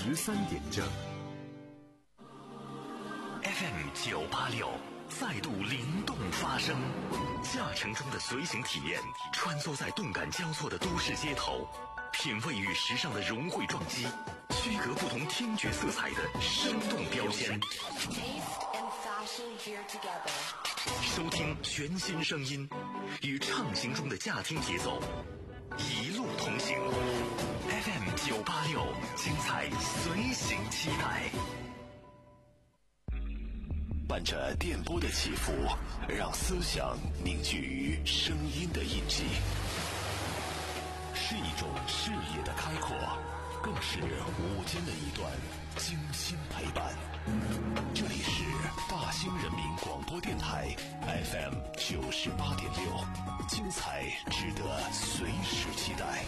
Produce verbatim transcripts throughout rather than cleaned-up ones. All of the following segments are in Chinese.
十三点正。 F M 九八六再度灵动发声，驾乘中的随行体验，穿梭在动感交错的都市街头，品味与时尚的融汇撞击，区隔不同听觉色彩的生动标签。收听全新声音，与畅行中的驾听节奏，一路同行。F M 九八六，精彩随行期待。 伴着电波的起伏，让思想凝聚于声音的印记，是一种视野的开阔，更是午间的一段精心陪伴。这里是大兴人民广播电台 F M 九十八点六，精彩值得随时期待。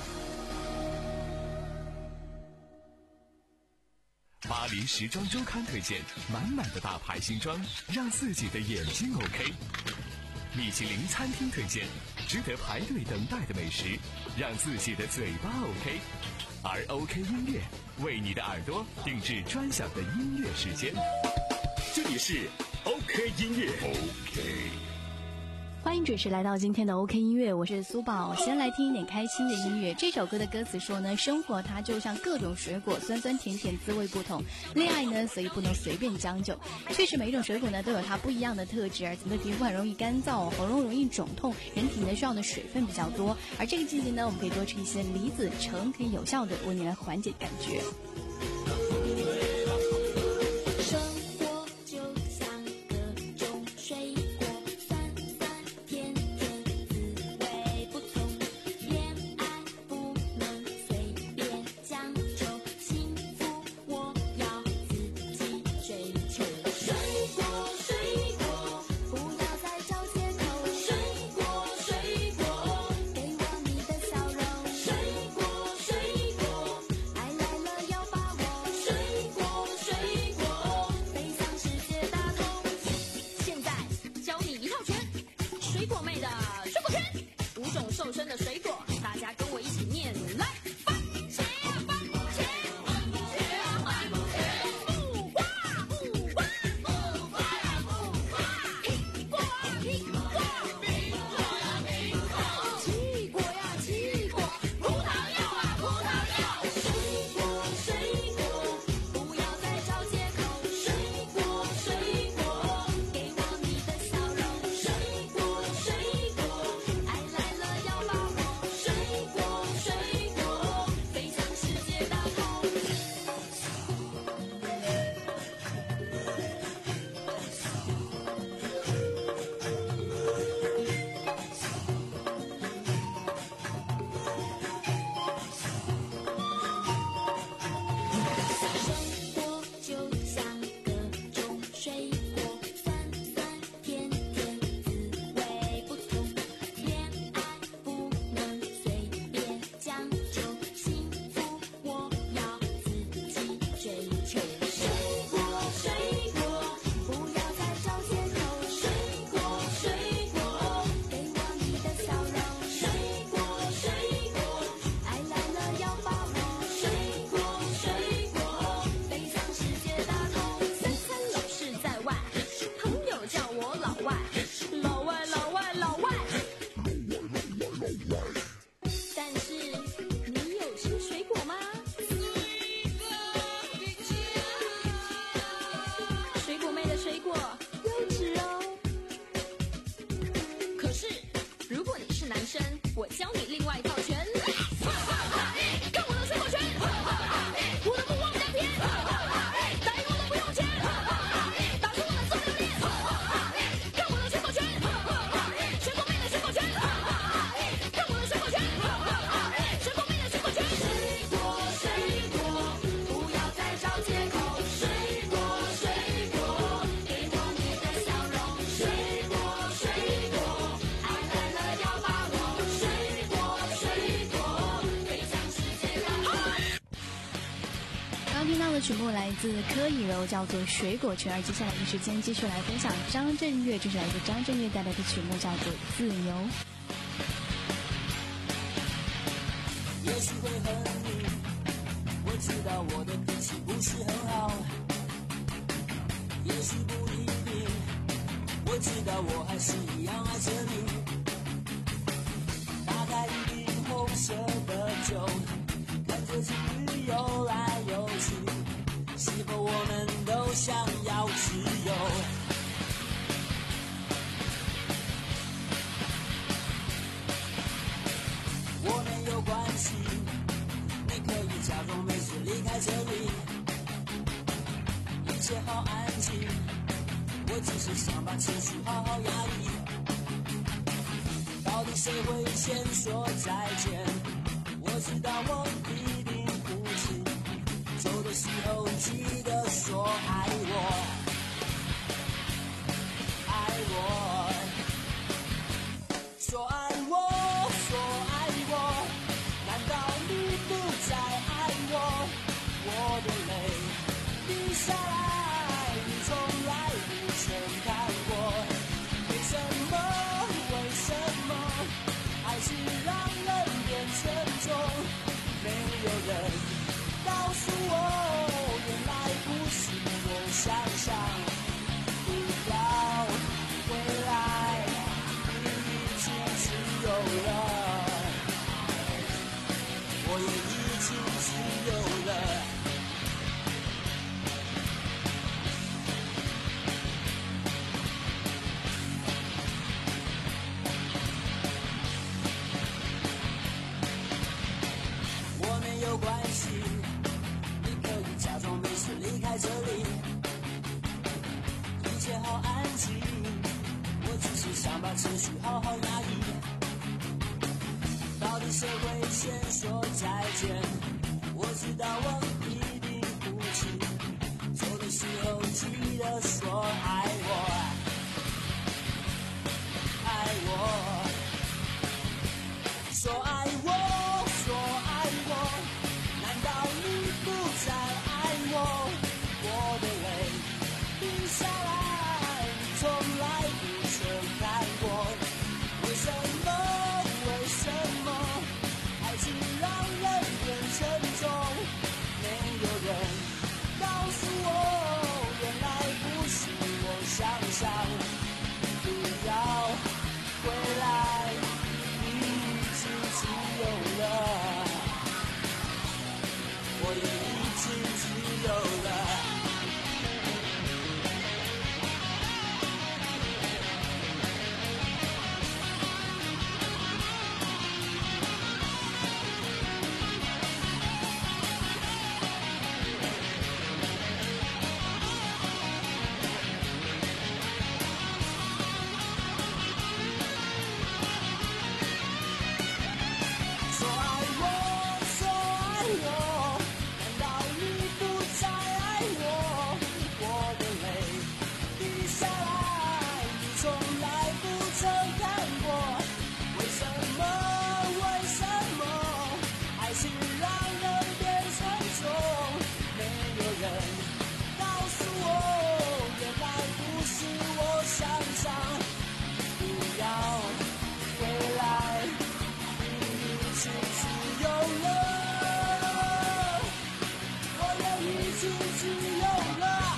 巴黎时装周刊推荐满满的大牌新装，让自己的眼睛 OK。米其林餐厅推荐值得排队等待的美食，让自己的嘴巴 OK。而 OK 音乐为你的耳朵定制专享的音乐时间。这里是 OK 音乐 OK。 欢迎准时来到今天的 OK 音乐，我是苏宝。先来听一点开心的音乐。这首歌的歌词说呢，生活它就像各种水果，酸酸甜甜滋味不同。恋爱呢，所以不能随便将就。确实每一种水果呢都有它不一样的特质，而咱们的皮肤很容易干燥，喉咙容易肿痛，人体呢需要的水分比较多。而这个季节呢，我们可以多吃一些梨子、橙，可以有效的为你来缓解感觉。曲目来自柯以柔，叫做《水果泉》。而接下来的时间继续来分享张震岳，这是来自张震岳带来的曲目，叫做《自由》。 也许会很腻，我知道我的脾气不运气很好，也许不一定。我知道我还是一样爱着你。打开一瓶红色的酒，看着情侣游来游去，是否我们都想要自由？我没有关系，你可以假装没事离开这里，一切好安静，我只是想把情绪好好压抑。到底谁会先说再见？我知道我一定不行，走的时候记得说爱我，爱我，说爱我，说爱我，难道你不再爱我？我的泪滴下来，你从来不曾看过，为什么？为什么？爱情让人变沉重，没有人告诉我，原来不是我想象。不要回来，你已经自由了，我也已经自由了。我没有关系，你可以假装没事离开这里，一切好安静，我只是想把情绪好好压抑。到底谁会先说再见？我知道我一定不行，走的时候记得说爱我，爱我，说爱我，说爱我，难道你不再爱我？我的泪滴下来，你从来不曾看过，为什么？为什么？爱情让人变沉重，没有人告诉我，原来不是我想象。不要回来，你已经自由了，我也已经自由了。说爱我，说爱我，难道你不再爱我？我的泪滴下来，你从来不曾看过，为什么？为什么？爱情让人变沉重，没有人告诉我，原来不是我想象。不要回来，你已经自由了，我也已经自由了。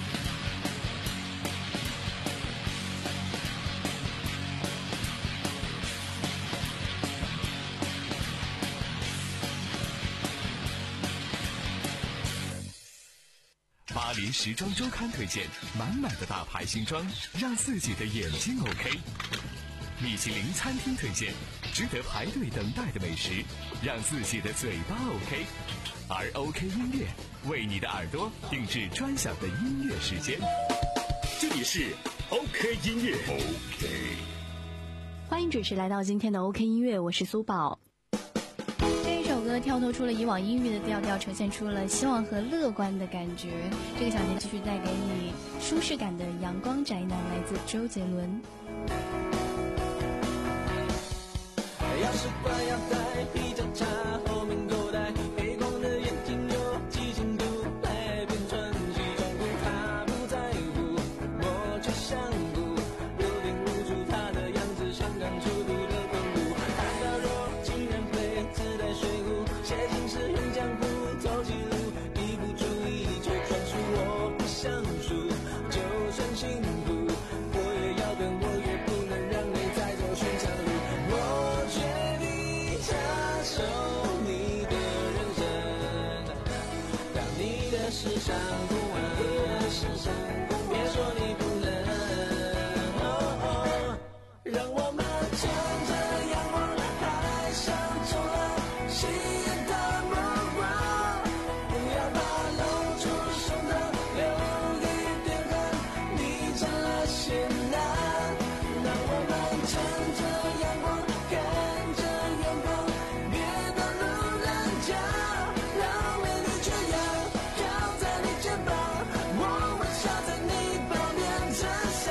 巴黎时装周刊推荐满满的大牌新装，让自己的眼睛 OK。米其林餐厅推荐值得排队等待的美食，让自己的嘴巴 OK。而 OK 音乐为你的耳朵定制专享的音乐时间。 这里是 OK 音乐 OK。 欢迎准时来到今天的 OK 音乐，我是苏宝。这一首歌跳脱出了以往音乐的调调，呈现出了希望和乐观的感觉。这个小节继续带给你舒适感的阳光宅男，来自周杰伦。 要习惯要带比较差，后面口袋黑光的眼睛有几千度，来变穿西装裤，他不在乎，我却想哭，有点无助，他的样子像刚出炉的昆布，他到肉竟然会自带水壶，写情诗很江湖，走起路一不注意世上不完，别说你不能。哦哦，让我们乘着阳光，海上冲浪，吸引的目光，不要怕露出胸膛，留一点汗，你成了仙男。让我们乘着阳光，看着远方，别当路人甲，让美丽缺氧靠在你肩膀，我微笑在你旁边衬衫。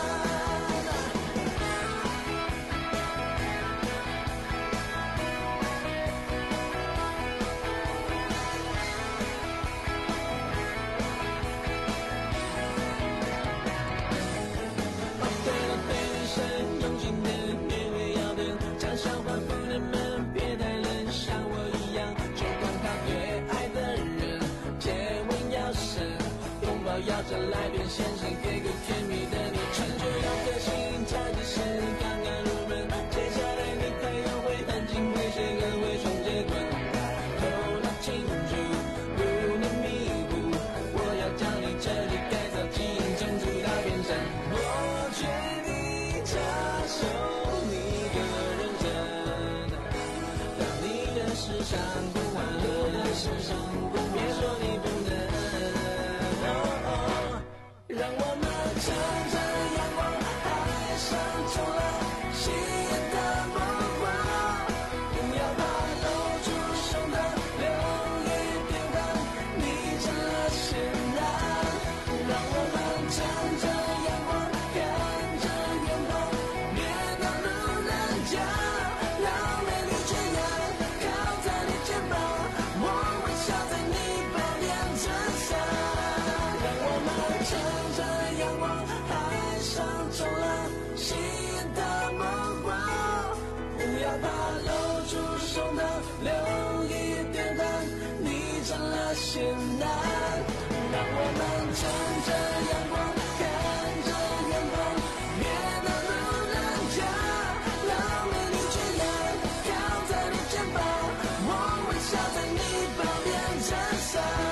哦对了，对女生用心点，别会要点，讲笑话不能闷，别太冷，像我一样，就光靠对爱的人，接吻要深，拥抱要着来变现身，给个甜蜜的你，成就要个性，差几十刚刚入门，接下来你太阳会很近，会谁更会双节棍，头脑清楚，不能弥补，我要将你彻底改造基因，种出大变身，我劝你插手你的认真，让你的世上不完，别说你不能。哦哦，让我们乘着阳光，海上冲浪，吸引的目光，不要怕露出胸膛，留一点汗，你成了仙男。让我们乘着阳光，看着远方，别当路人甲，让美丽缺氧靠在你肩膀，我微笑在你旁边衬衫。让我们乘着阳光，海上冲浪，吸引的目光，不要怕露出胸膛，留一点汗，你成了仙男。让我们乘着阳光，看着远方，别当路人甲，让美丽缺氧靠在你肩膀，我微笑在你旁边衬衫。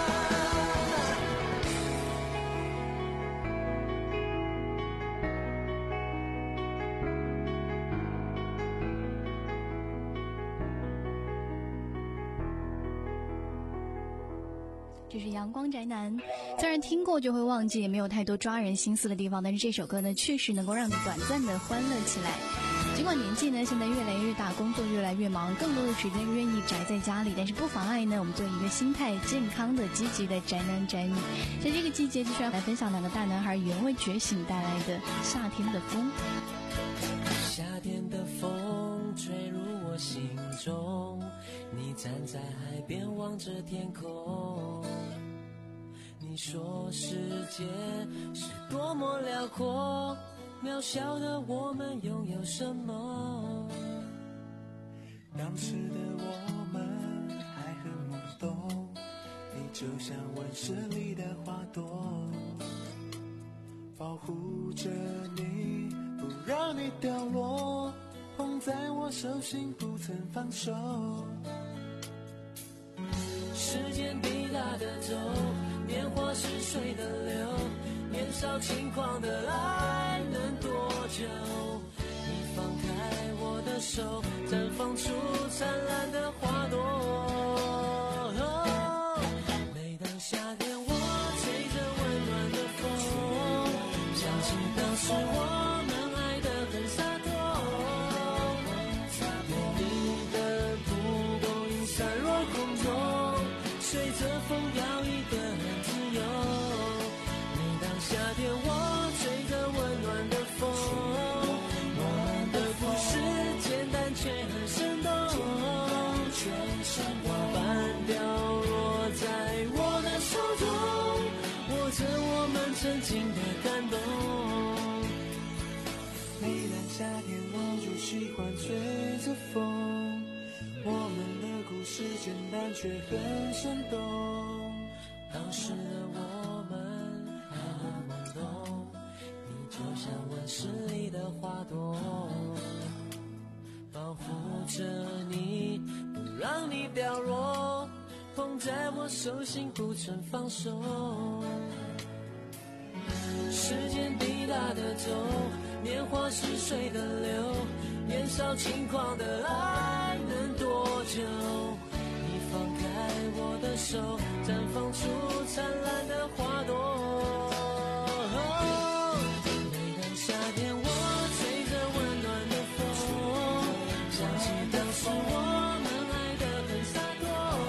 这是阳光宅男，虽然听过就会忘记，也没有太多抓人心思的地方，但是这首歌呢，确实能够让你短暂的欢乐起来。尽管年纪呢现在越来越大，工作越来越忙，更多的时间愿意宅在家里，但是不妨碍呢我们做一个心态健康的、积极的宅男宅女。在这个季节，继续要来分享两个大男孩原味觉醒带来的《夏天的风》。 夏天的风吹入我心中，你站在海边望着天空，你说世界是多么辽阔，渺小的我们拥有什么？ 当时的我们还很懵懂，你就像温室里的花朵，保护着你，不让你掉落，捧在我手心不曾放手。 时间滴答的走，年华是水的流，年少轻狂的爱能多久？你放开我的手，绽放出灿烂的花朵。每当夏天我吹着温暖的风，想起当时我们爱得很洒脱，美丽的蒲公英散落空中，随着风摇曳得很自由。每当夏天我吹着温暖的风，我们的故事简单却很生动，花瓣掉落在我的手中，握着我们曾经的感动。 每当夏天我就喜欢吹着风，我们的故事简单却很生动。 当时的我们还很懵懂，你就像温室里的花朵，保护着你，不让你掉落，捧在我手心不曾放手。时间滴答的走，年华逝水的流，年少轻狂的爱能多久？你放开我的手，绽放出灿烂的花朵。每当夏天我吹着温暖的风，想起当时我们爱得很洒脱，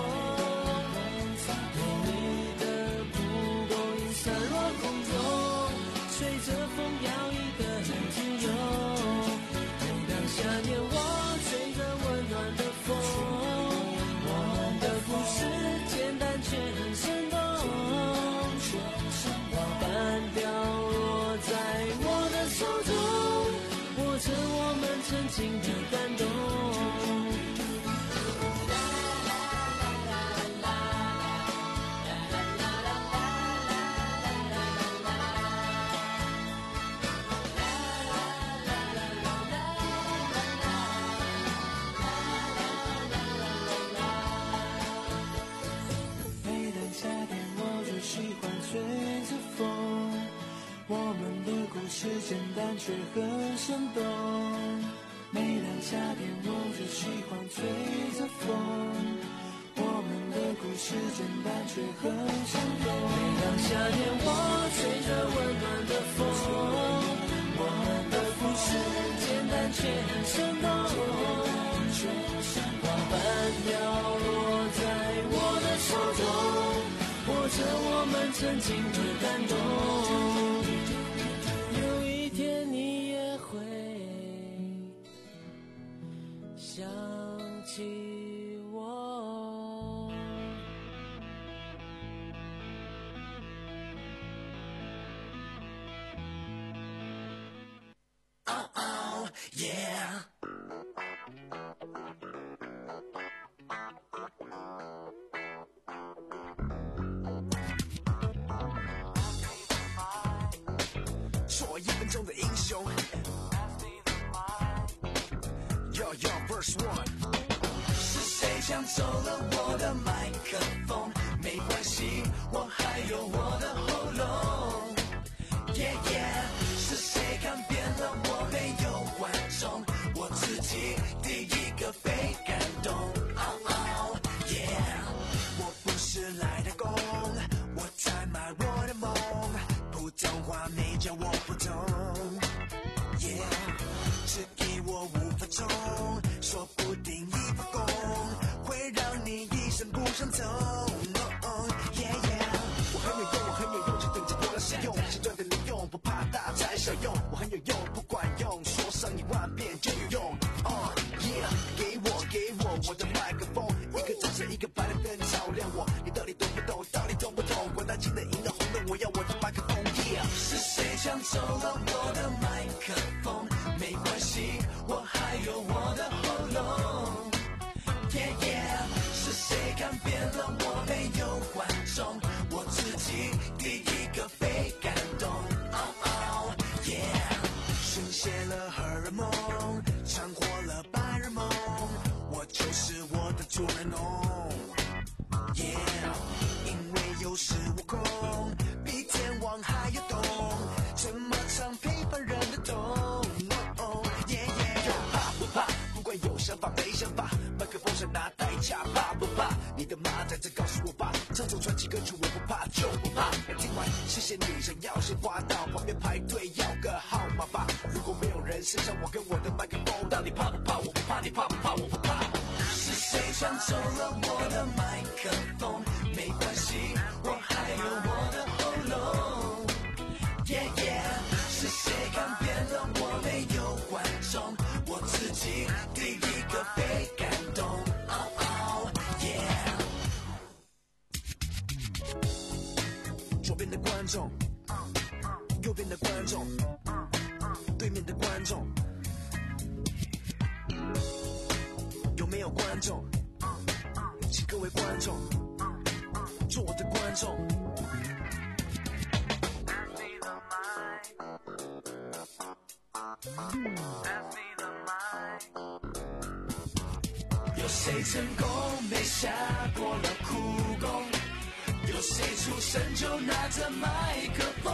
美丽的蒲公英散落空中，随着风摇曳得很自由。每当夏天我吹着温暖的风，我们的故事简单却很生动，花瓣掉落在我的手中，握着我们曾经的感动。每当夏天我就喜欢吹着风，我们的故事简单却很生动。每当夏天我就喜欢吹着风，我们的故事简单却很生动。每当夏天我吹着温暖的风，我们的故事简单却很生动。花瓣掉落在我的手中，握着我们曾经的感动。有一天你也会想起我。Oh, oh, yeah.做一分钟的英雄 Yo yo verse one 是谁抢走了我的麦克风？没关系，我还有我的喉咙 Yeah yeah 是谁看扁了我没有观众？我自己第一个被感动 Oh oh yeah 我不是来打工，我在卖我的梦，普通话没教我不懂 Yeah 只给我五分钟，说不定一发功会让你一生不想走 oh, Yeah yeah 我很有用，我很有用，就等着过来使用，简短的利用，不怕大材小用，我很有用，不管用，说上一万遍就有用 Oh yeah 给我给我我的麦克风，一个掌声一个白的灯照亮我，你到底懂不懂？到底懂不懂？管他金的银的红的，我要我的麦克风 Yeah 是谁抢走了我的麦克风？没关系，我还有我的喉咙 Yeah yeah 是谁看扁了我没有观众？我自己第一个被感动 Oh oh yeah 宣泄了荷尔蒙，尝过了白日梦，我就是我的主人翁 Yeah 因为有恃无恐，比天王还要懂，怎么唱平凡人的懂 oh, yeah, yeah 怕不怕？不管有想法没想法，麦克风上拿代价，怕不怕？你的妈在这告诉我吧，唱首传奇歌曲我不怕就不怕。听完谢谢你，想要先滑到旁边排队要个号码吧。如果没有人欣赏我跟我的麦克风，到底怕不怕？我不怕，你怕不怕？我不怕。是谁抢走了我的麦克风？没关系，我还有我的喉咙 Yeah yeah 是谁看扁了我没有观众？我自己第一个被感动 Oh oh yeah 左边的观众，右边的观众，对面的观众，有没有观众？请各位观众做我的观众。Yo 有谁成功没下过了苦功？有谁出生就拿着麦克风？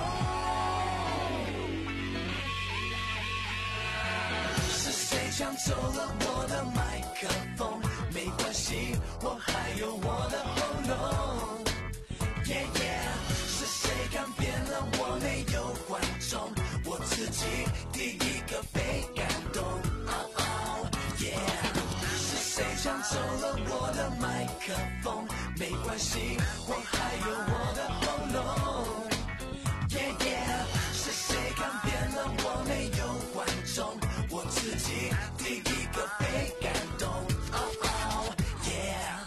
是谁抢走了我的麦克风？没关系，我还有我的喉咙。Yeah yeah， 是谁改变了我没有观众？我自己第一个被感动。Oh oh yeah， 是谁抢走了我的麦克风？没关系，我还有我的喉咙。Yeah yeah， 是谁改变了我没有观众？我自己第一个被感动。Oh oh yeah。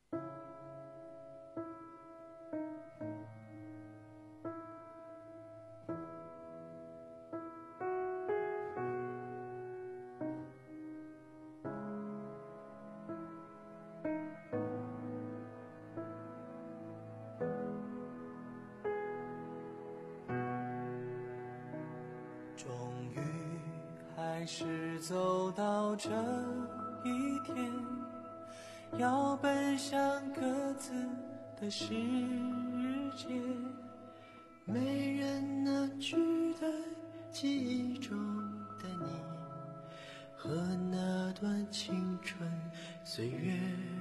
终于还是走到这一天，要奔向各自的世界，没人能取代记忆中的你和那段青春岁月。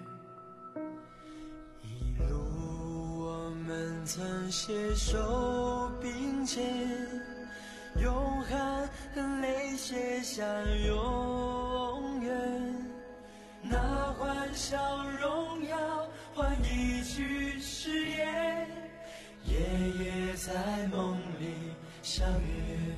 一路我们曾携手并肩，用汗和泪写下永远，那欢笑荣耀换一曲誓言，夜夜在梦里相约。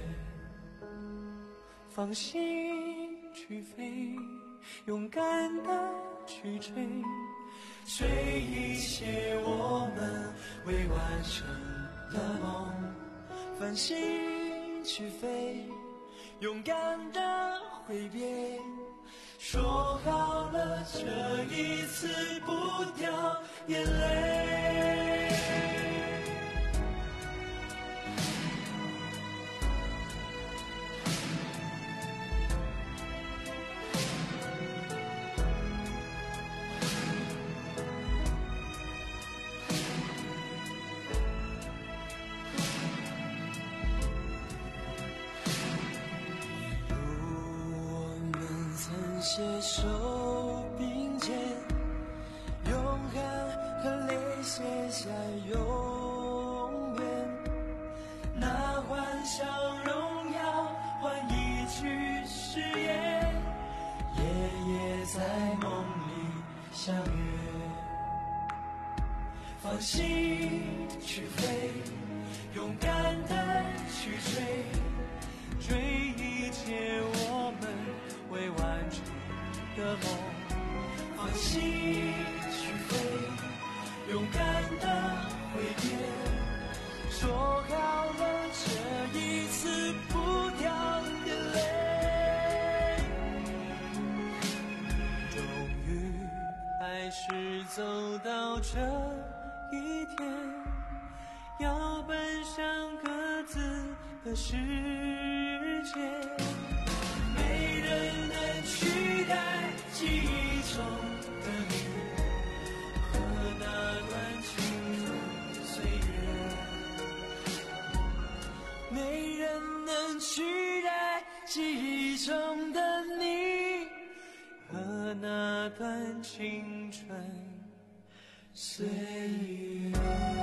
放心去飞，勇敢的去追，追一切我们未完成的梦。放心去飞，勇敢的挥别，说好了这一次不掉眼泪。携手并肩，用汗和泪写下永远，那欢笑荣耀换一曲誓言，夜夜在梦里相约。放心去飞，勇敢的去追，追一切我们未完成的梦。放心去飞，勇敢的挥别，说好了这一次不掉眼泪。终于还是走到这一天，要奔向各自的世界，没人能取代记忆中的你和那段青春岁月，没人能取代记忆中的你和那段青春岁月。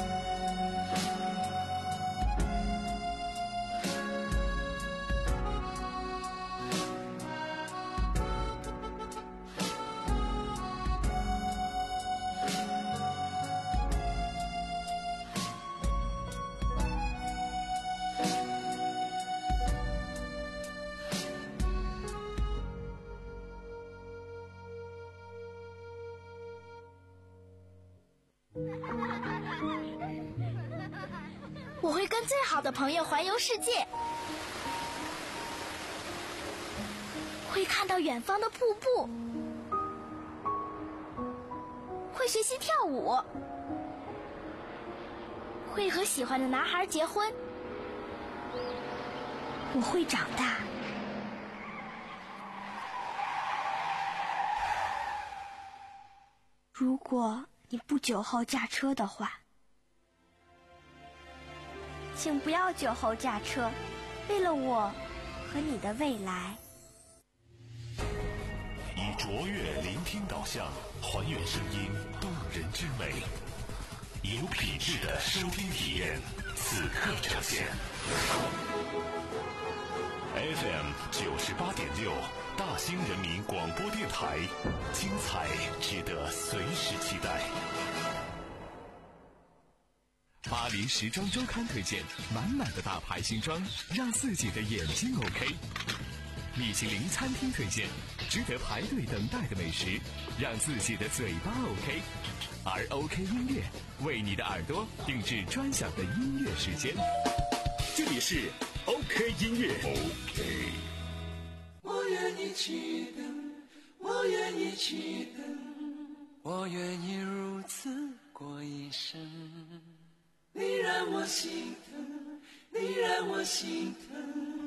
我会跟最好的朋友环游世界，会看到远方的瀑布，会学习跳舞，会和喜欢的男孩结婚。我会长大。 如果你不酒后驾车的话，请不要酒后驾车，为了我和你的未来。 以卓越聆听导向，还原声音动人之美，有品质的收听体验，此刻呈现。F M 九十八点六，大兴人民广播电台，精彩值得随时期待。 巴黎时装周刊推荐，满满的大牌新装，让自己的眼睛 OK。米其林餐厅推荐，值得排队等待的美食，让自己的嘴巴 OK。而 OK 音乐为你的耳朵定制专享的音乐时间。这里是 OK 音乐。OK。 我愿意去等，我愿意去等，我愿意如此过一生。你让我心疼，你让我心疼。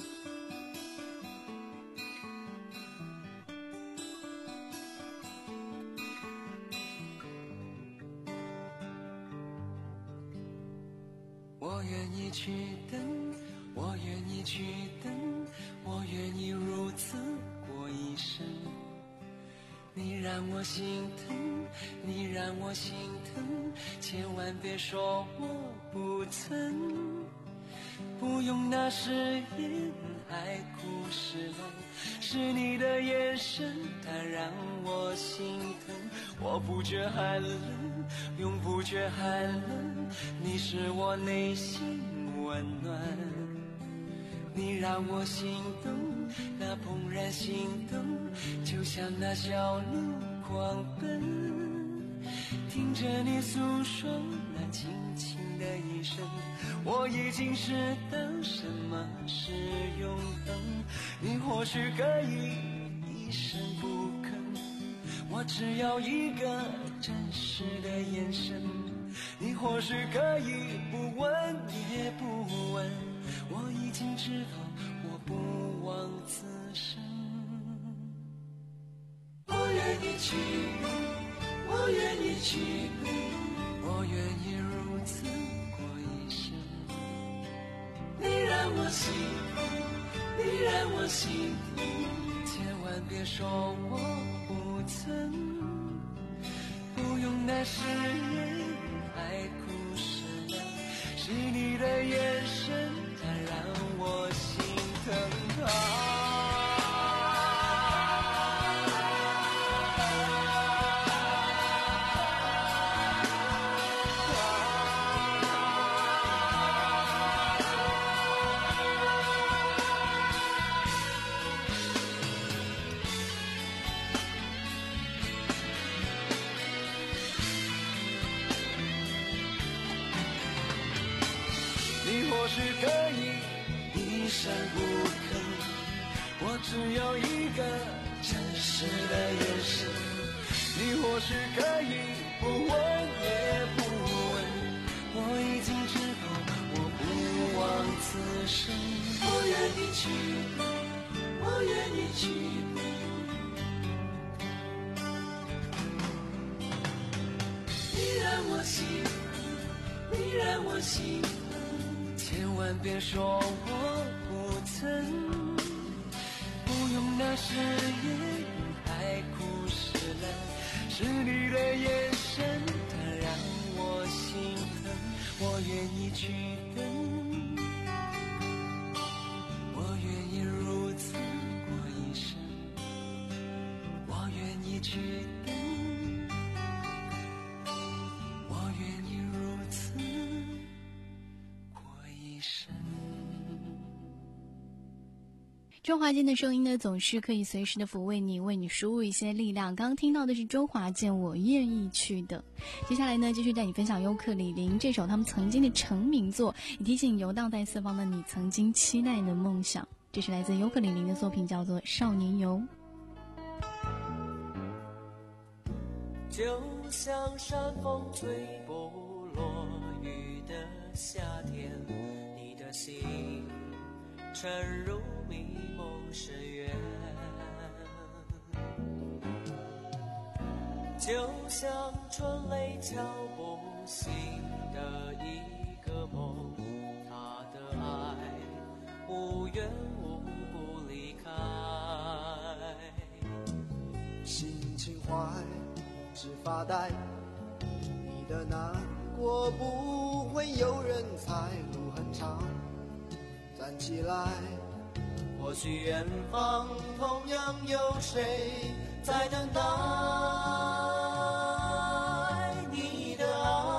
我愿意去等，我愿意去等，我愿意如此过一生。你让我心疼，你让我心疼，千万别说我不曾。不用那誓言，海枯石烂，是你的眼神，它让我心疼。我不觉寒冷，永不觉寒冷，你是我内心温暖。你让我心动，那怦然心动，就像那小鹿狂奔。听着你诉说那轻轻的一声，我已经知道什么是永恒。你或许可以一声不吭，我只要一个真实的眼神。你或许可以不问也不问，我已经知道我不枉此生。我愿意去，我愿意去，我愿意如此过一生。你让我心疼，你让我心疼，千万别说我不曾。不用那誓言，海枯石烂，是你的眼神，它让我心疼啊。你或许可以一声不吭，我只有一个真实的眼神。你或许可以不问也不问，我已经知道我不枉此生。我愿意去，我愿意去。你让我心疼，你让我心疼，千万别说我不曾。不用那誓言，海枯石烂，是你的眼神，它让我心疼。我愿意去等，我愿意如此过一生。我愿意去等，我愿意如此过一生。 周华健的声音呢，总是可以随时的抚慰你，为你输入一些力量。刚刚听到的是周华健《我愿意去的》。接下来呢，继续带你分享尤克里林这首他们曾经的成名作，也提醒游荡在四方的你曾经期待的梦想。这是来自尤克里林的作品，叫做《少年游》。 就像山风吹不落雨的夏天，你的心沉入迷梦深渊。就就像春雷敲不醒的一个梦，他的爱无缘无故离开。 心情坏，只发呆，你的难过不会有人猜，路很长，站起来， 或许远方同样有谁在等待你的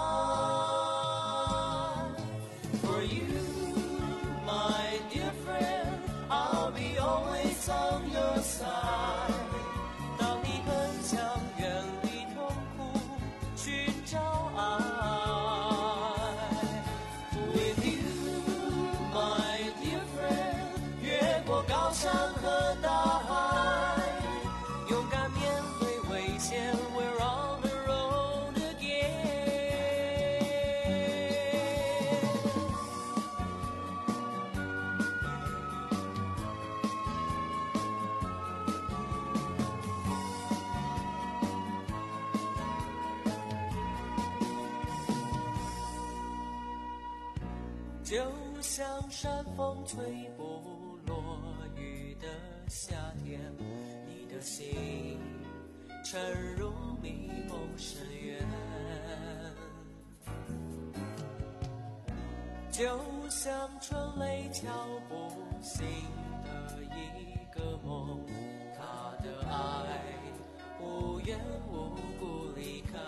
爱。 For you, my dear friend, I'll be always on your side。 当你很想远离痛苦，寻找爱。 With you, my dear friend， 越过高山和大海，勇敢面对危险 ，We're on the road again。 就像山风吹不落雨的夏天，你的心沉入迷梦深渊。就像春雷敲不醒的一个梦，他的爱无缘无故离开。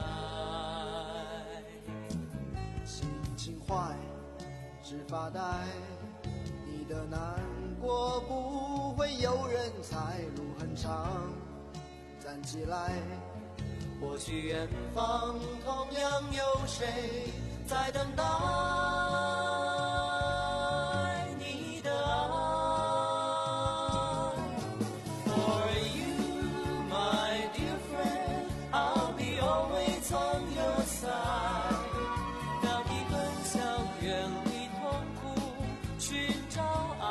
心情坏，只发呆，你的难过不会有人猜，路很长，站起来， 或许远方同样有谁在等待你的爱。For you, my dear friend, I'll be always on your side。 当你很想远离痛苦，寻找爱。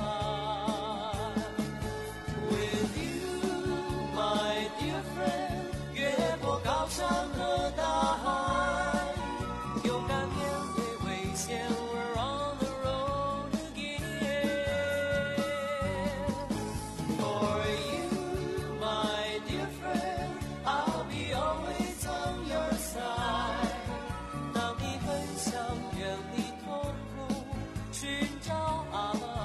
With you, my dear friend， 越过高山和大海，勇敢面对危险 ，We're on the road again。 For you, my dear friend， I'll be always on your side。 当你很想远离痛苦，寻找爱。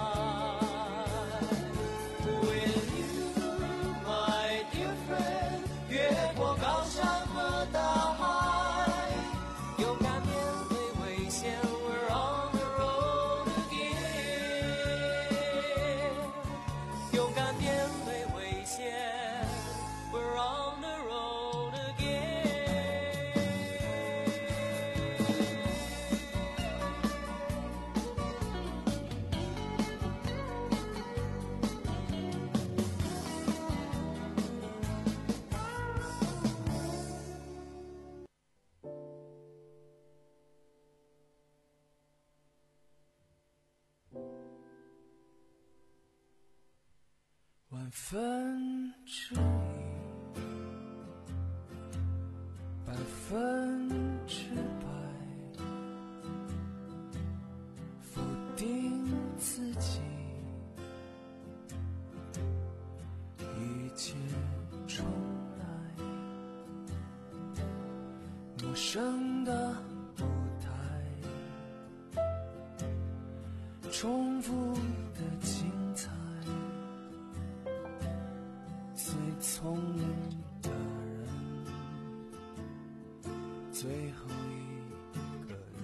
With you, my dear friend， 越过高山和大海，勇敢面对危险 ，We're on the road again。 勇敢面对危险 ，We're on the road again。 万分之一，百分之百，否定自己，一切重来，陌生的舞台，重复的精彩。最聪明的人，最后一个离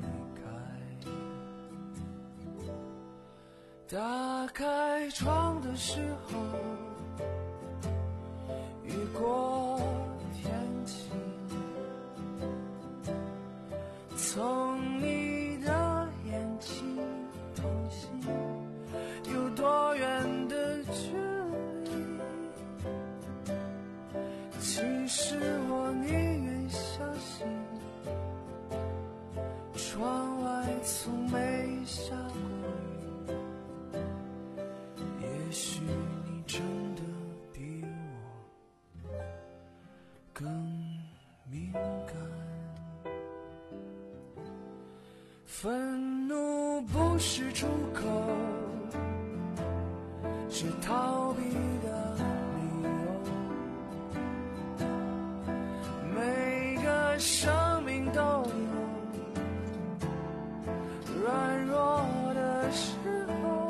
开。打开窗的时候，雨过天晴，从你的眼睛同行，有多远的距离？其实我宁愿相信，窗外从没下过雨。也许你真的比我更愤怒不是出口，是逃避的理由。每个生命都有软弱的时候，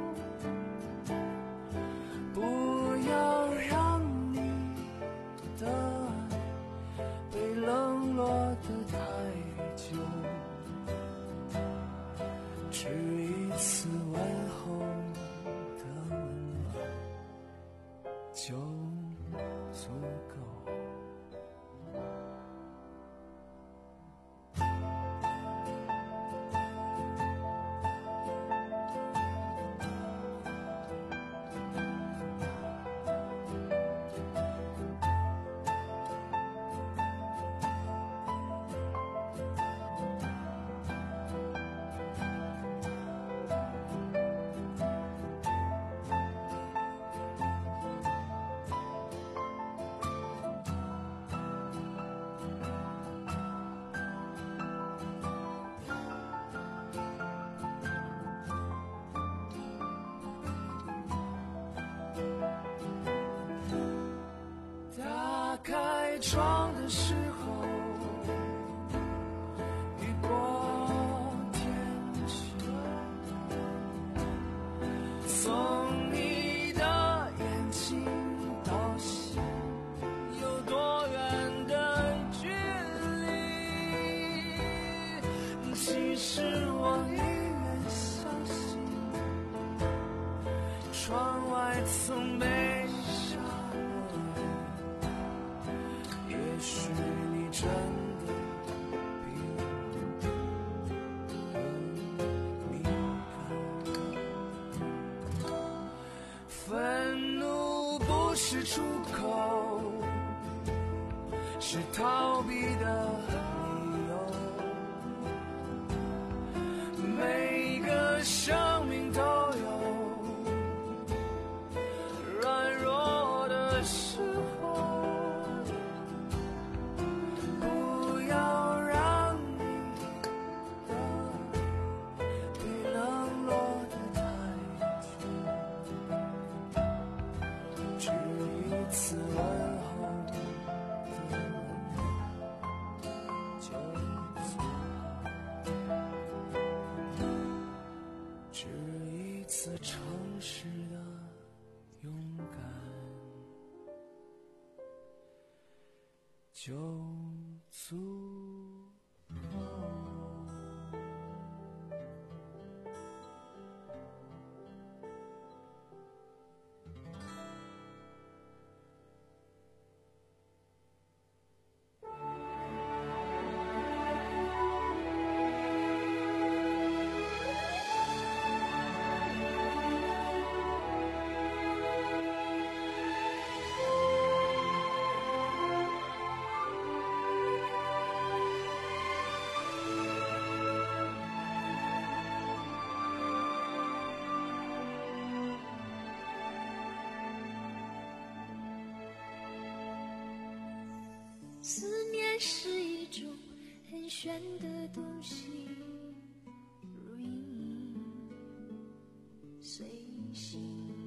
不要让你的爱被冷落得太久，只一次问候的温暖就足够。打开窗的时候，雨过天晴，从你的眼睛到心有多远的距离？其实我宁愿相信，窗外从没下雨。也许你真的比我更敏感。愤怒不是出口，是逃避的理由。每个生命都有软弱的时候，不要让你的被冷落得太久，只一次问候的温暖就足够，只一次诚实的勇敢就足够。 思念是一种很玄的东西，如影随形，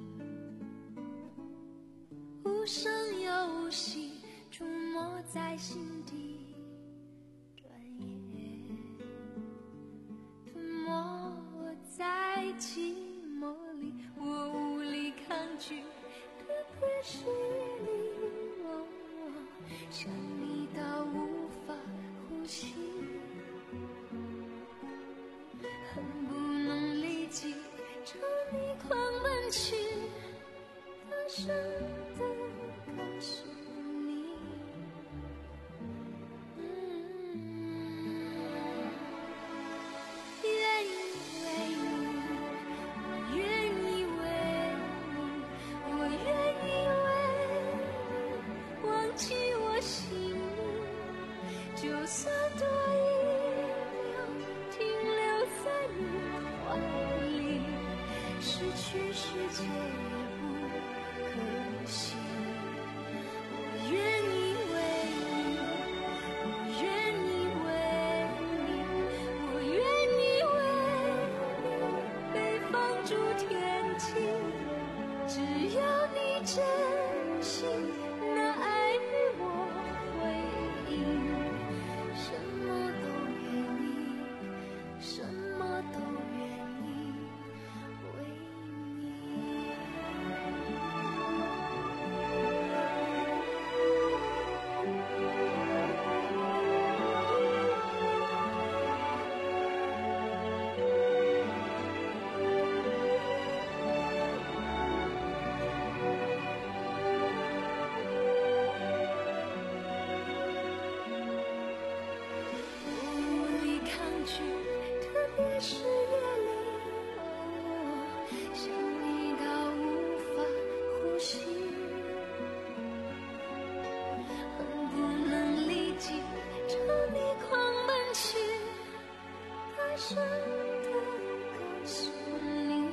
无声又无息，触摸在心底，转眼吞没在寂寞里，我无力抗拒，特别是你，哦，想你到无法呼吸，恨不能立即朝你狂奔去，大声地告诉你，嗯，愿意为你，我愿意为你，我愿意为你忘记我心里，就算多一秒停留在你怀里，失去世界也不可惜。我愿意为你，我愿意为你，我愿意诉你，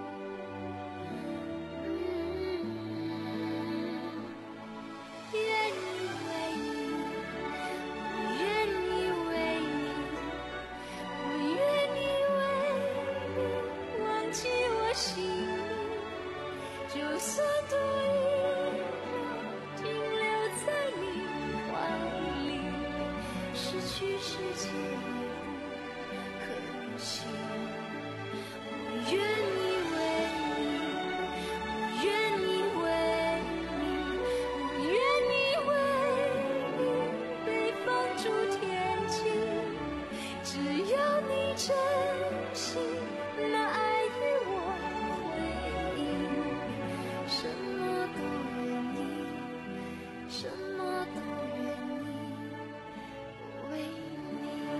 愿意为你，我愿意为你，我愿意为你忘记我心里，就算多一秒停留在你怀里，失去世界也不可惜。我愿意为你，我愿意为你，我愿意为你被放逐天际，只要你真心那爱与我回应，什么都愿意，什么都愿意为你。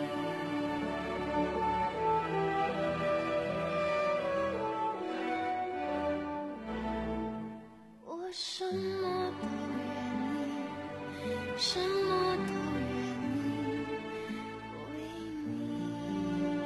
我什么都愿意，什么都愿意为你。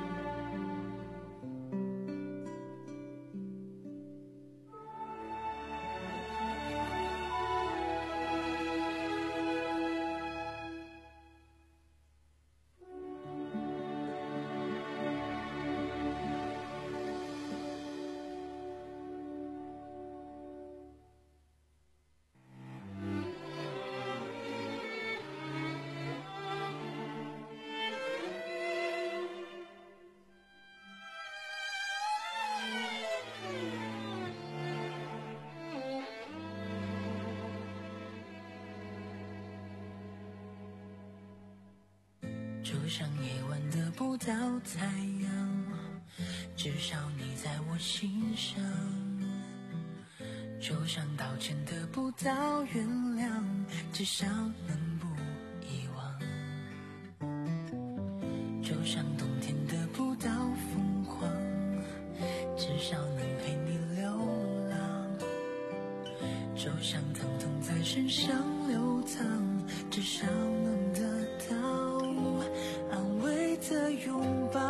就像夜晚得不到太阳，至少你在我心上。就像道歉得不到原谅，至少能不遗忘。就像冬天得不到疯狂，至少能陪你流浪。就像疼痛在身上流淌，至少能得到安慰的拥抱。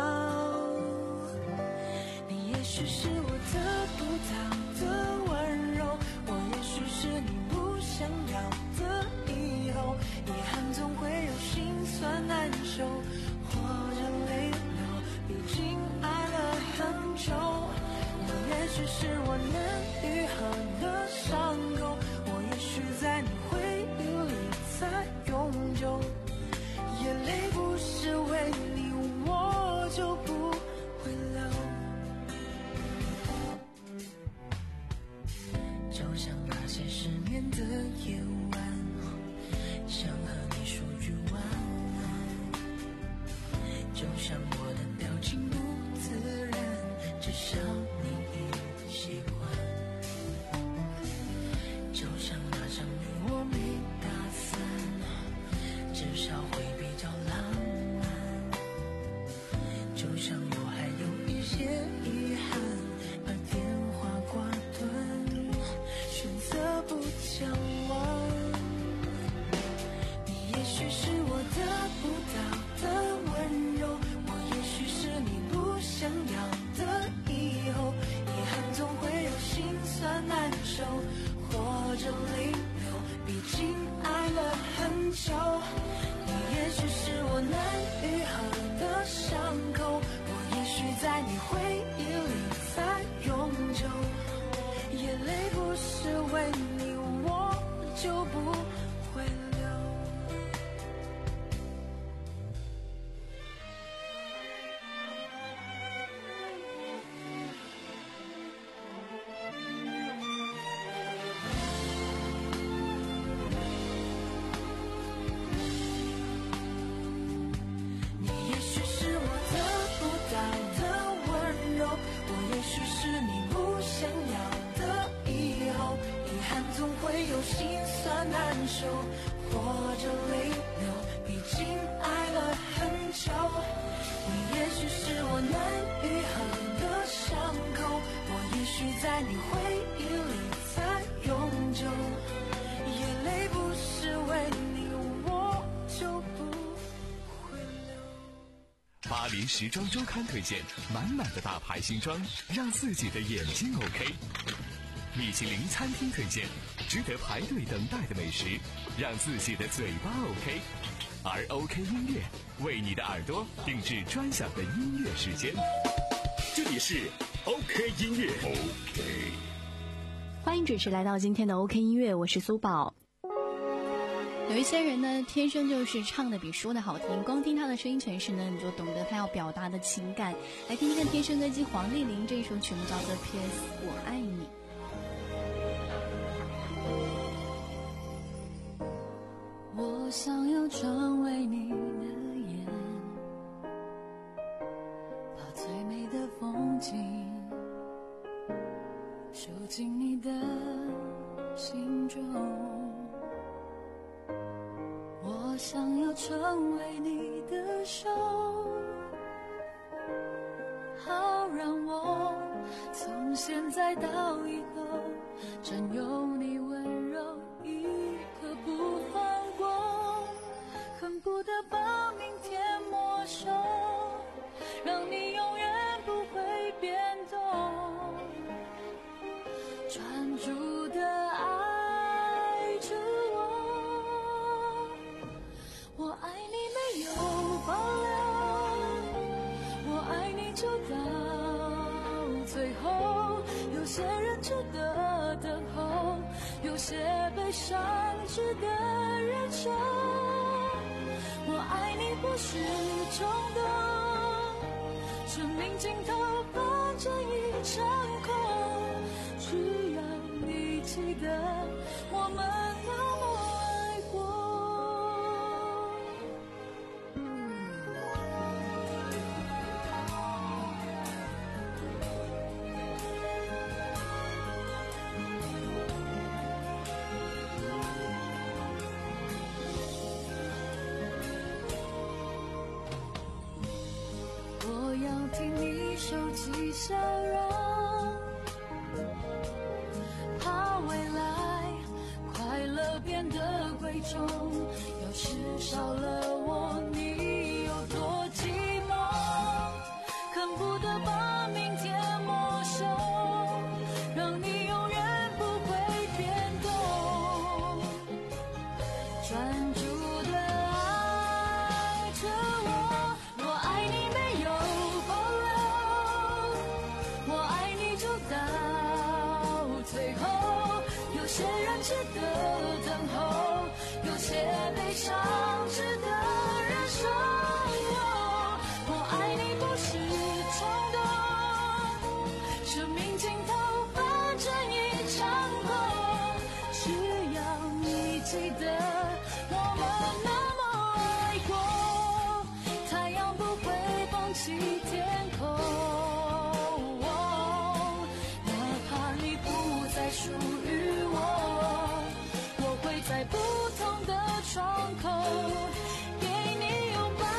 你也许是我得不到的温柔，我也许是你不想要的以后。遗憾总会有心酸难受，或者泪流，毕竟爱了很久。你也许是我难愈合的伤口，我也许在你回忆里才永久。眼泪不是为你，我就不会流。就像那些失眠的夜晚，想和你说句晚安。就像我的表情不自然，至少你已习惯。就像那场雨我没打伞，至少会比较浪漫。就像我还有一些遗憾，而电话挂断，选择不讲完。你也许是我得不到的温柔，我也许是你不想要的以后。遗憾总会有心酸难受，或者泪流，毕竟爱了很久。你也许是我难愈合的伤口，我也许在你回忆里才永久。眼泪不是为你，我就不会流。你也许是我得不到的温柔，我也许是你不想要的以后。遗憾总会有心酸难受，或者泪流，毕竟爱了很久。你也许是我难愈合的伤口，我也许在你回忆里才永久。眼泪不是为你，我就不会流。 把巴黎时装周刊推荐，满满的大牌新装，让自己的眼睛 OK。米其林餐厅推荐，值得排队等待的美食，让自己的嘴巴 OK。而 OK 音乐为你的耳朵定制专享的音乐时间。 这里是 OK 音乐 OK。 欢迎准时来到今天的 OK 音乐，我是苏宝。有一些人呢，天生就是唱的比说的好听，光听他的声音诠释呢，你就懂得他要表达的情感。来听听看天生歌姬黄丽玲这一首曲目叫做 P S 我爱你。 我想要成为你的眼，把最美的风景收进你的心中。我想要成为你的手，好让我从现在到以后占有你温柔一刻不放过，恨不得把明天没收，让你永远不会变动，专注的爱着我。我爱你没有保留，我爱你就到最后，有些人值得等候，有些悲伤值得忍受。我爱你不是冲动，生命尽头反正一场空，只要你记得我们那么爱过。我要听你收起笑容，怕未来快乐变得贵重，要是少了我你有多寂寞，恨不得把明天没收，让你永远不会变动，专注的爱着我。我爱你没有保留，我爱你就到最后，有些人值得等候，有些悲伤值得忍受。我爱你不是冲动，生命尽头反正一场空，只要你记得我们那么爱过，太阳不会放弃天空，哪怕你不再属于我，我会在不同的窗口给你拥抱。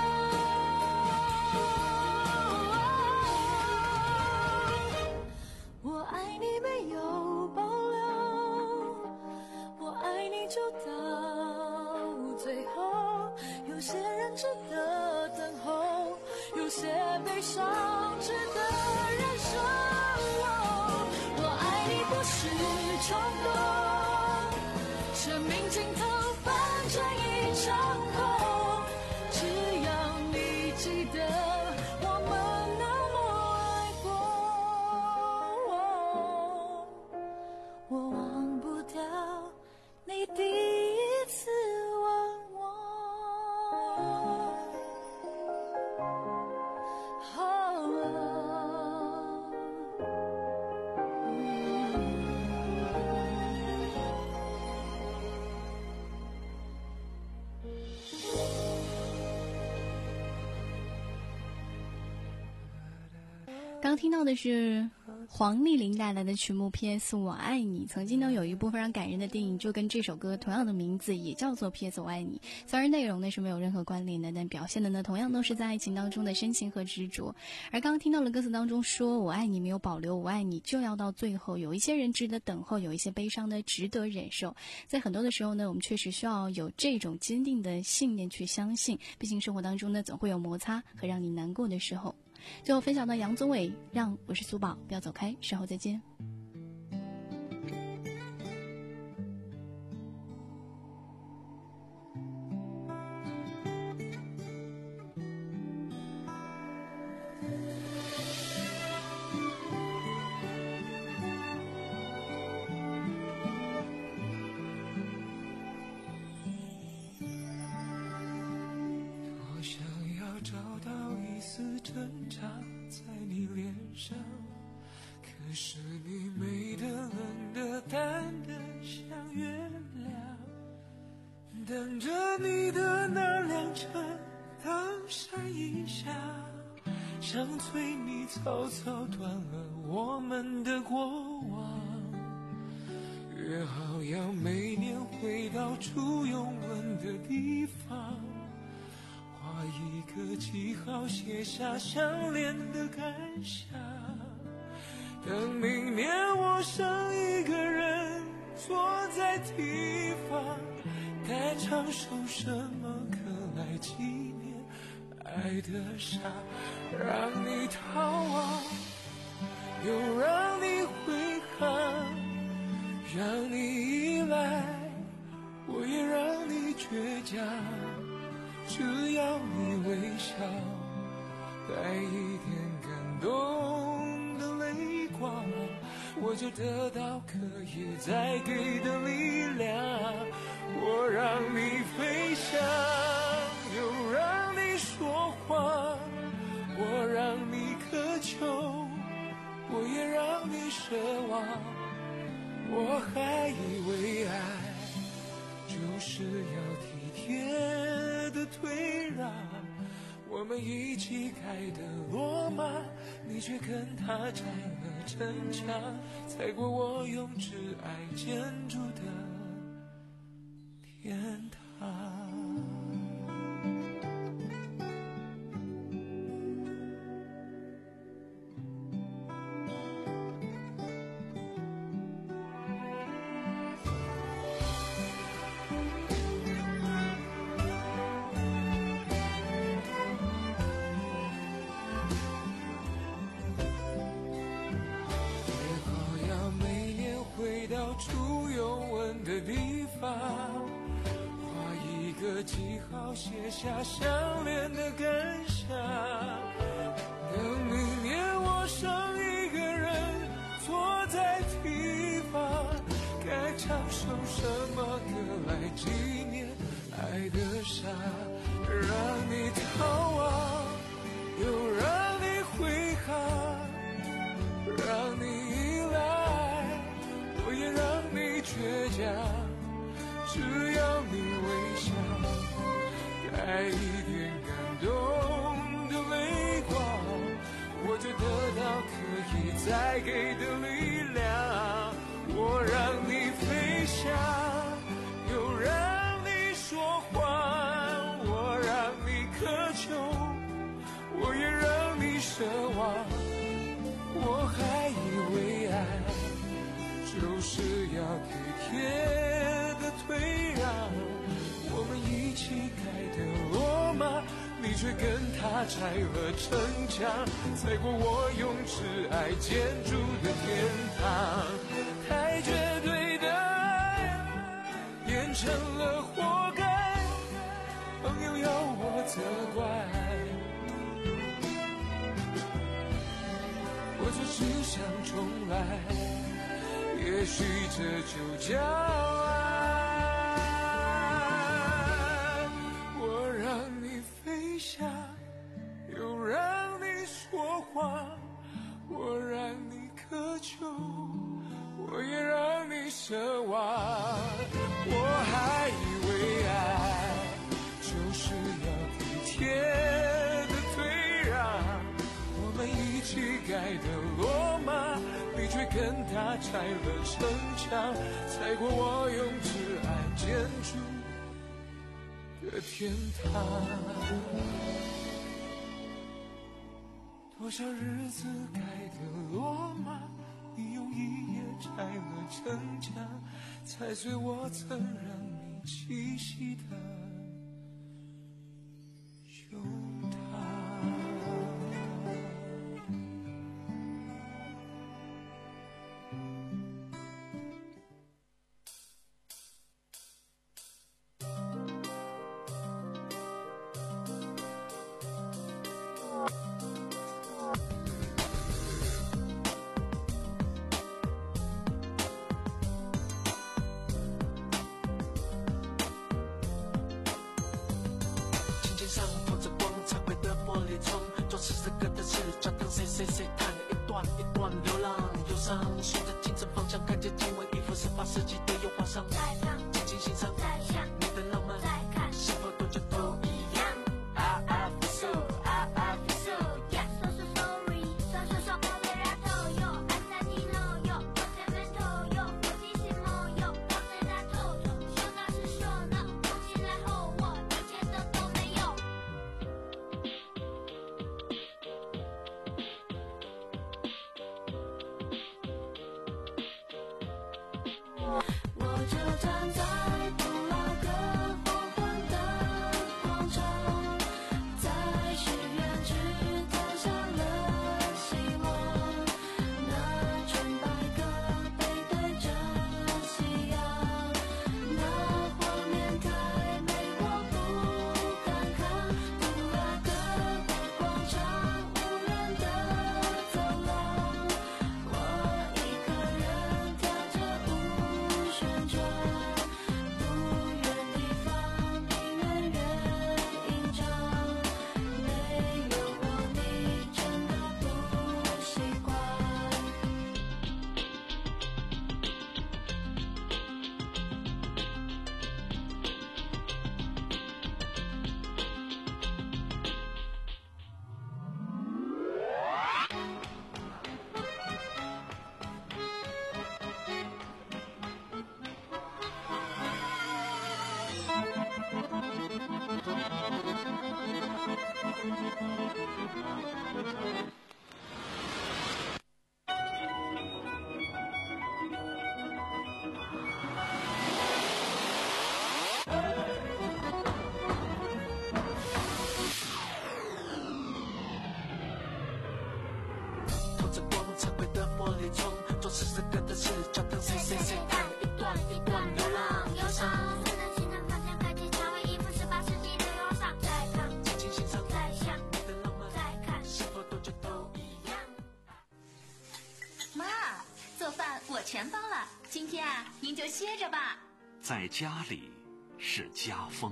我爱你没有保留，我爱你就到最后，有些人值得等候，有些悲伤值得忍受。我爱你不是冲动，生命尽头反正一场空，只要你记得我们那么爱过，我忘不掉你第一次吻我。 刚听到的是黄丽玲带来的曲目 P S 我爱你。曾经呢有一部非常感人的电影就跟这首歌同样的名字，也叫做 P S 我爱你，虽然内容呢是没有任何关联的，但表现的呢同样都是在爱情当中的深情和执着。而刚刚听到的歌词当中说我爱你没有保留，我爱你就要到最后，有一些人值得等候，有一些悲伤的值得忍受。在很多的时候呢我们确实需要有这种坚定的信念去相信，毕竟生活当中呢总会有摩擦和让你难过的时候。最后分享到杨宗纬，让我是苏宝，不要走开，稍后再见。 我想要找到一丝挣扎在你脸上，可是你美的冷的淡的像月亮，等着你的那辆车当闪一下，像催你草草断了我们的过往，约好要每年回到初拥吻的地方，画一个记号，写下相恋的感想。等明年我剩一个人坐在地方，该唱首什么歌来纪念爱的傻，让你逃亡，又让你挥汗，让你依赖，我也让你倔强，只要你微笑，带一点感动的泪光，我就得到可以再给的力量。我让你飞翔，又让你说谎，我让你渴求，我也让你奢望。我还以为爱就是要体贴的退让，我们一起盖的罗马，你却跟他拆了城墙，踩过我用挚爱建筑的天堂。初拥吻的地方，画一个记号，写下相恋的感想。等明年我剩一个人坐在地方，该唱首什么歌来纪念爱的傻，让你逃亡，又让你挥汗，让你倔强，只要你微笑，带一点感动的泪光，我就得到可以再给的力量。我让你飞翔，又让你说谎，我让你渴求，我也让你奢望。我还以为爱就是要体贴的退让，我们一起盖的罗马，你却跟他拆了城墙，踩过我用挚爱建筑的天堂。太绝对的爱变成了活该，朋友要我责怪，我就只想重来，也许这就叫爱。我让你飞翔，又让你说谎，我让你渴求，我也让你奢望。我还以为爱就是要体贴的退让，我们一起盖的罗马，你却跟他拆了城墙，踩过我用挚爱建筑的天堂。多少日子盖的罗马，你用一夜拆了城墙，踩碎我曾让你栖息的胸膛。 谁谁看一段一段流浪忧伤，顺着清晨方向，看见经文一幅十八世纪的油画上，静静欣赏你的浪漫，是否多久都一样 I, I feel so, I, I feel so, yeah. So so sorry, so so so poveratoio, assassino yo, postemento yo, fortissimo yo, possedato yo， 说到是说呢，从今来后我一切都都没有。我就站在不老的黄昏的广场，在许愿池投下了希望，那纯白鸽背对着夕阳，那画面太美我不敢看，不老的广场，无人的走廊，我一个人跳着舞旋转，不远地方，你远远吟唱，没有我你真的不习惯。 透着光彩绘的玻璃窗，做十四个的视角，等谁谁谁看一段一段流浪忧伤， 才能形成方向，开启成为一幅十八世纪的忧伤。再看， 静静欣赏再想， 你的浪漫， 再看， 是否多久都一样。 妈，做饭我全包了，今天啊，您就歇着吧。 在家里是家风，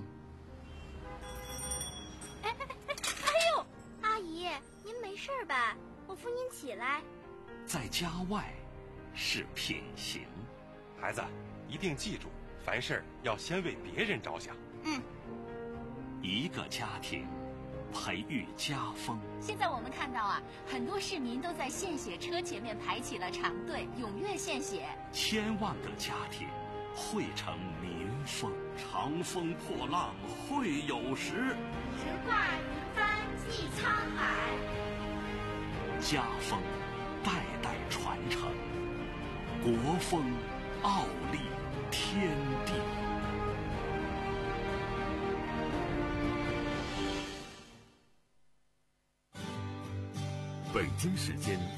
哎哎哎哎呦，阿姨，您没事吧？我扶您起来。 在家外是品行。 孩子，一定记住，凡事要先为别人着想。 嗯， 一个家庭培育家风。 现在我们看到啊，很多市民都在献血车前面排起了长队，踊跃献血。 千万个家庭汇成民风，长风破浪会有时， 直挂云帆济沧海。 家风代代传承，国风傲立天地。 北京时间